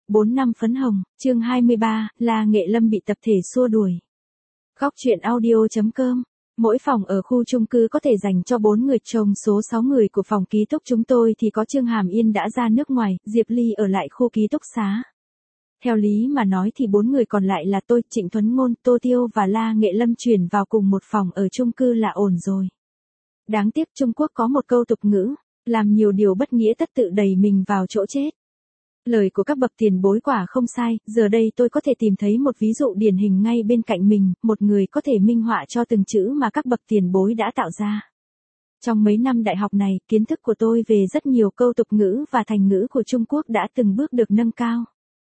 4 năm phấn hồng, chương 23, La Nghệ Lâm bị tập thể xua đuổi. Góc truyện audio.com. Mỗi phòng ở khu chung cư có thể dành cho 4 người, trong số 6 người của phòng ký túc chúng tôi thì có Trương Hàm Yên đã ra nước ngoài, Diệp Ly ở lại khu ký túc xá. Theo lý mà nói thì 4 người còn lại là tôi, Trịnh Tuấn Ngôn, Tô Tiêu và La Nghệ Lâm chuyển vào cùng một phòng ở chung cư là ổn rồi. Đáng tiếc Trung Quốc có một câu tục ngữ, làm nhiều điều bất nghĩa tất tự đẩy mình vào chỗ chết. Lời của các bậc tiền bối quả không sai, giờ đây tôi có thể tìm thấy một ví dụ điển hình ngay bên cạnh mình, một người có thể minh họa cho từng chữ mà các bậc tiền bối đã tạo ra. Trong mấy năm đại học này, kiến thức của tôi về rất nhiều câu tục ngữ và thành ngữ của Trung Quốc đã từng bước được nâng cao.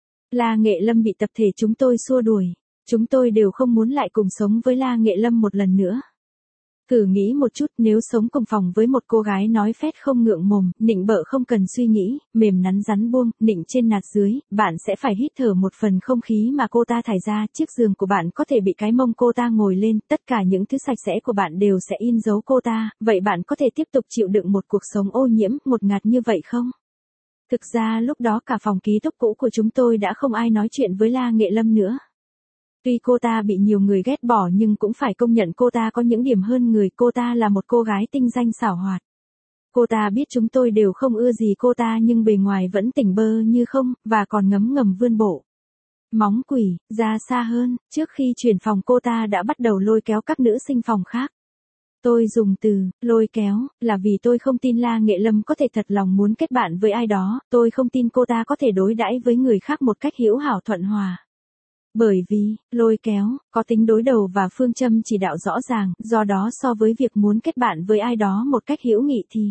La Nghệ Lâm bị tập thể chúng tôi xua đuổi. Chúng tôi đều không muốn lại cùng sống với La Nghệ Lâm một lần nữa. Thử nghĩ một chút, nếu sống cùng phòng với một cô gái nói phét không ngượng mồm, nịnh bợ không cần suy nghĩ, mềm nắn rắn buông, nịnh trên nạt dưới, bạn sẽ phải hít thở một phần không khí mà cô ta thải ra, chiếc giường của bạn có thể bị cái mông cô ta ngồi lên, tất cả những thứ sạch sẽ của bạn đều sẽ in dấu cô ta, vậy bạn có thể tiếp tục chịu đựng một cuộc sống ô nhiễm, ngột ngạt như vậy không? Thực ra lúc đó cả phòng ký túc cũ của chúng tôi đã không ai nói chuyện với La Nghệ Lâm nữa. Tuy cô ta bị nhiều người ghét bỏ nhưng cũng phải công nhận cô ta có những điểm hơn người, cô ta là một cô gái tinh danh xảo hoạt. Cô ta biết chúng tôi đều không ưa gì cô ta nhưng bề ngoài vẫn tỉnh bơ như không, và còn ngấm ngầm vươn bộ móng quỷ ra xa hơn, trước khi chuyển phòng cô ta đã bắt đầu lôi kéo các nữ sinh phòng khác. Tôi dùng từ lôi kéo là vì tôi không tin La Nghệ Lâm có thể thật lòng muốn kết bạn với ai đó, tôi không tin cô ta có thể đối đãi với người khác một cách hữu hảo thuận hòa. Bởi vì, lôi kéo, có tính đối đầu và phương châm chỉ đạo rõ ràng, do đó so với việc muốn kết bạn với ai đó một cách hữu nghị thì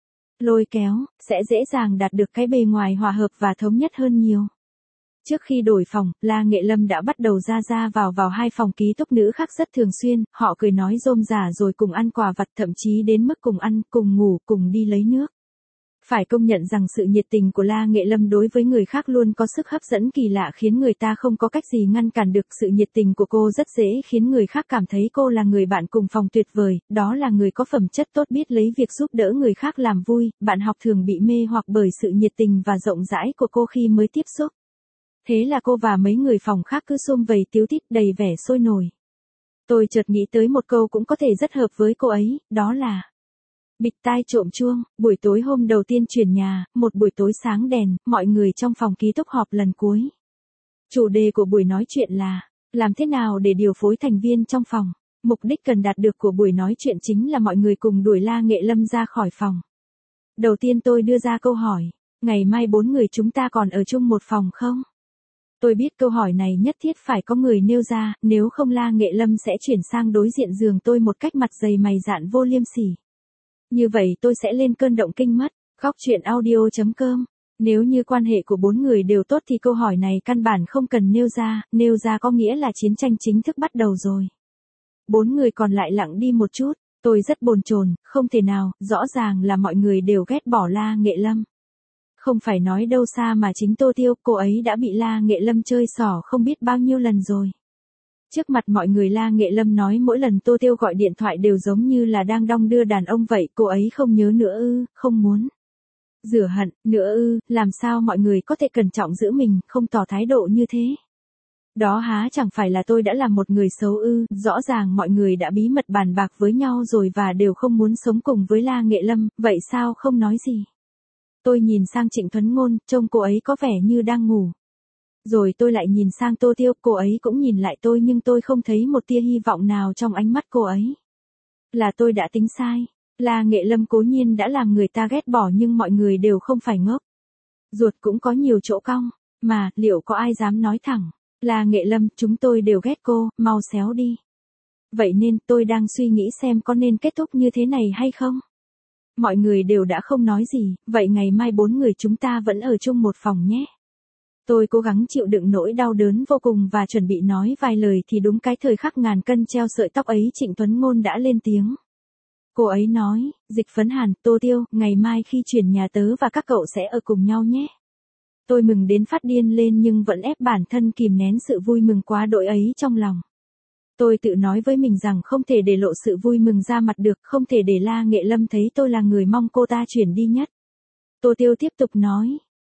lôi kéo, sẽ dễ dàng đạt được cái bề ngoài hòa hợp và thống nhất hơn nhiều. Trước khi đổi phòng, La Nghệ Lâm đã bắt đầu ra vào hai phòng ký túc nữ khác rất thường xuyên, họ cười nói rôm rả rồi cùng ăn quà vặt, thậm chí đến mức cùng ăn, cùng ngủ, cùng đi lấy nước. Phải công nhận rằng sự nhiệt tình của La Nghệ Lâm đối với người khác luôn có sức hấp dẫn kỳ lạ khiến người ta không có cách gì ngăn cản được. Sự nhiệt tình của cô rất dễ khiến người khác cảm thấy cô là người bạn cùng phòng tuyệt vời, đó là người có phẩm chất tốt, biết lấy việc giúp đỡ người khác làm vui. Bạn học thường bị mê hoặc bởi sự nhiệt tình và rộng rãi của cô khi mới tiếp xúc. Thế là cô và mấy người phòng khác cứ sum vầy tíu tít đầy vẻ sôi nổi. Tôi chợt nghĩ tới một câu cũng có thể rất hợp với cô ấy, đó là bịt tai trộm chuông. Buổi tối hôm đầu tiên chuyển nhà, một buổi tối sáng đèn, mọi người trong phòng ký túc họp lần cuối. Chủ đề của buổi nói chuyện là làm thế nào để điều phối thành viên trong phòng. Mục đích cần đạt được của buổi nói chuyện chính là mọi người cùng đuổi La Nghệ Lâm ra khỏi phòng. Đầu tiên tôi đưa ra câu hỏi, ngày mai 4 người chúng ta còn ở chung một phòng không? Tôi biết câu hỏi này nhất thiết phải có người nêu ra, nếu không La Nghệ Lâm sẽ chuyển sang đối diện giường tôi một cách mặt dày mày dạn vô liêm sỉ. Như vậy tôi sẽ lên cơn động kinh mất. Góc truyện audio.com. Nếu như quan hệ của 4 người đều tốt thì câu hỏi này căn bản không cần nêu ra có nghĩa là chiến tranh chính thức bắt đầu rồi. 4 người còn lại lặng đi một chút, tôi rất bồn chồn, không thể nào, rõ ràng là mọi người đều ghét bỏ La Nghệ Lâm. Không phải nói đâu xa mà chính Tô Tiêu, cô ấy đã bị La Nghệ Lâm chơi xỏ không biết bao nhiêu lần rồi. Trước mặt mọi người La Nghệ Lâm nói mỗi lần Tô Tiêu gọi điện thoại đều giống như là đang đong đưa đàn ông vậy, cô ấy không nhớ nữa ư, không muốn rửa hận nữa ư, làm sao mọi người có thể cẩn trọng giữ mình, không tỏ thái độ như thế. Đó há chẳng phải là tôi đã làm một người xấu ư, rõ ràng mọi người đã bí mật bàn bạc với nhau rồi và đều không muốn sống cùng với La Nghệ Lâm, vậy sao không nói gì. Tôi nhìn sang Trịnh Tuấn Ngôn, trông cô ấy có vẻ như đang ngủ. Rồi tôi lại nhìn sang Tô Tiêu, cô ấy cũng nhìn lại tôi nhưng tôi không thấy một tia hy vọng nào trong ánh mắt cô ấy. Là tôi đã tính sai. La Nghệ Lâm cố nhiên đã làm người ta ghét bỏ nhưng mọi người đều không phải ngốc. Ruột cũng có nhiều chỗ cong, mà liệu có ai dám nói thẳng, La Nghệ Lâm, chúng tôi đều ghét cô, mau xéo đi. Vậy nên tôi đang suy nghĩ xem có nên kết thúc như thế này hay không. Mọi người đều đã không nói gì, vậy ngày mai 4 người chúng ta vẫn ở chung một phòng nhé. Tôi cố gắng chịu đựng nỗi đau đớn vô cùng và chuẩn bị nói vài lời thì đúng cái thời khắc ngàn cân treo sợi tóc ấy Trịnh Tuấn Ngôn đã lên tiếng. Cô ấy nói, Dịch Phấn Hàn, Tô Tiêu, ngày mai khi chuyển nhà tớ và các cậu sẽ ở cùng nhau nhé. Tôi mừng đến phát điên lên nhưng vẫn ép bản thân kìm nén sự vui mừng quá đỗi ấy trong lòng. Tôi tự nói với mình rằng không thể để lộ sự vui mừng ra mặt được, không thể để La Nghệ Lâm thấy tôi là người mong cô ta chuyển đi nhất. Tô Tiêu tiếp tục nói,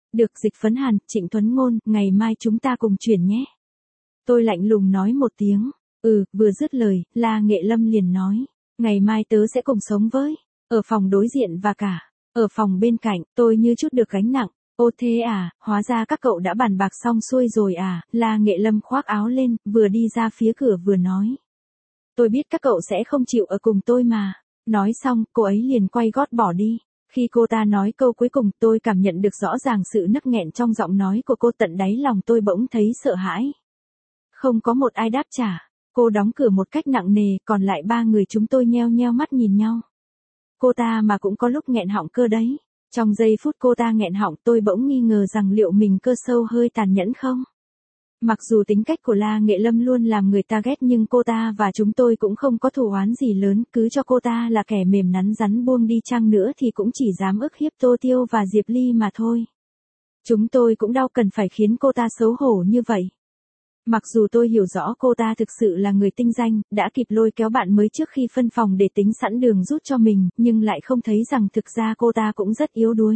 Được Dịch Phấn Hàn, Trịnh Tuấn Ngôn, ngày mai chúng ta cùng chuyển nhé. Tôi lạnh lùng nói một tiếng. Vừa dứt lời, La Nghệ Lâm liền nói. Ngày mai tớ sẽ cùng sống với. Ở phòng đối diện và cả. Ở phòng bên cạnh, tôi như chút được gánh nặng. Ô thế à, hóa ra các cậu đã bàn bạc xong xuôi rồi à, La Nghệ Lâm khoác áo lên, vừa đi ra phía cửa vừa nói. Tôi biết các cậu sẽ không chịu ở cùng tôi mà. Nói xong, cô ấy liền quay gót bỏ đi. Khi cô ta nói câu cuối cùng, tôi cảm nhận được rõ ràng sự nấc nghẹn trong giọng nói của cô, tận đáy lòng tôi bỗng thấy sợ hãi. Không có một ai đáp trả. Cô đóng cửa một cách nặng nề, còn lại ba người chúng tôi nheo nheo mắt nhìn nhau. Cô ta mà cũng có lúc nghẹn họng cơ đấy. Trong giây phút cô ta nghẹn họng, tôi bỗng nghi ngờ rằng liệu mình cơ sâu hơi tàn nhẫn không? Mặc dù tính cách của La Nghệ Lâm luôn làm người ta ghét, nhưng cô ta và chúng tôi cũng không có thù oán gì lớn, cứ cho cô ta là kẻ mềm nắn rắn buông đi chăng nữa thì cũng chỉ dám ức hiếp Tô Tiêu và Diệp Ly mà thôi. Chúng tôi cũng đau cần phải khiến cô ta xấu hổ như vậy. Mặc dù tôi hiểu rõ cô ta thực sự là người tinh danh, đã kịp lôi kéo bạn mới trước khi phân phòng để tính sẵn đường rút cho mình, nhưng lại không thấy rằng thực ra cô ta cũng rất yếu đuối.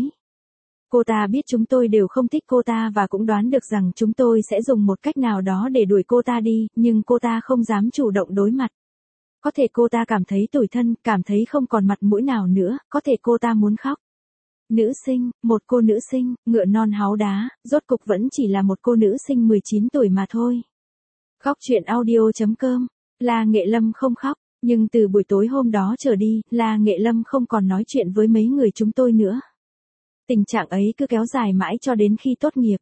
Cô ta biết chúng tôi đều không thích cô ta và cũng đoán được rằng chúng tôi sẽ dùng một cách nào đó để đuổi cô ta đi, nhưng cô ta không dám chủ động đối mặt. Có thể cô ta cảm thấy tủi thân, cảm thấy không còn mặt mũi nào nữa, có thể cô ta muốn khóc. Nữ sinh, một cô nữ sinh, ngựa non háu đá, rốt cục vẫn chỉ là một cô nữ sinh 19 tuổi mà thôi. Khóc chuyện audio.com, La Nghệ Lâm không khóc, nhưng từ buổi tối hôm đó trở đi, La Nghệ Lâm không còn nói chuyện với mấy người chúng tôi nữa. Tình trạng ấy cứ kéo dài mãi cho đến khi tốt nghiệp.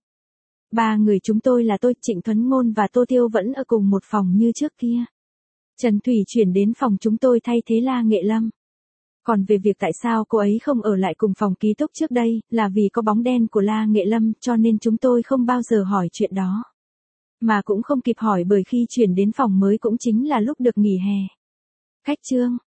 Ba người chúng tôi là tôi, Trịnh Tuấn Ngôn và Tô Tiêu vẫn ở cùng một phòng như trước kia. Trần Thủy chuyển đến phòng chúng tôi thay thế La Nghệ Lâm. Còn về việc tại sao cô ấy không ở lại cùng phòng ký túc trước đây, là vì có bóng đen của La Nghệ Lâm, cho nên chúng tôi không bao giờ hỏi chuyện đó. Mà cũng không kịp hỏi bởi khi chuyển đến phòng mới cũng chính là lúc được nghỉ hè. Khách trương.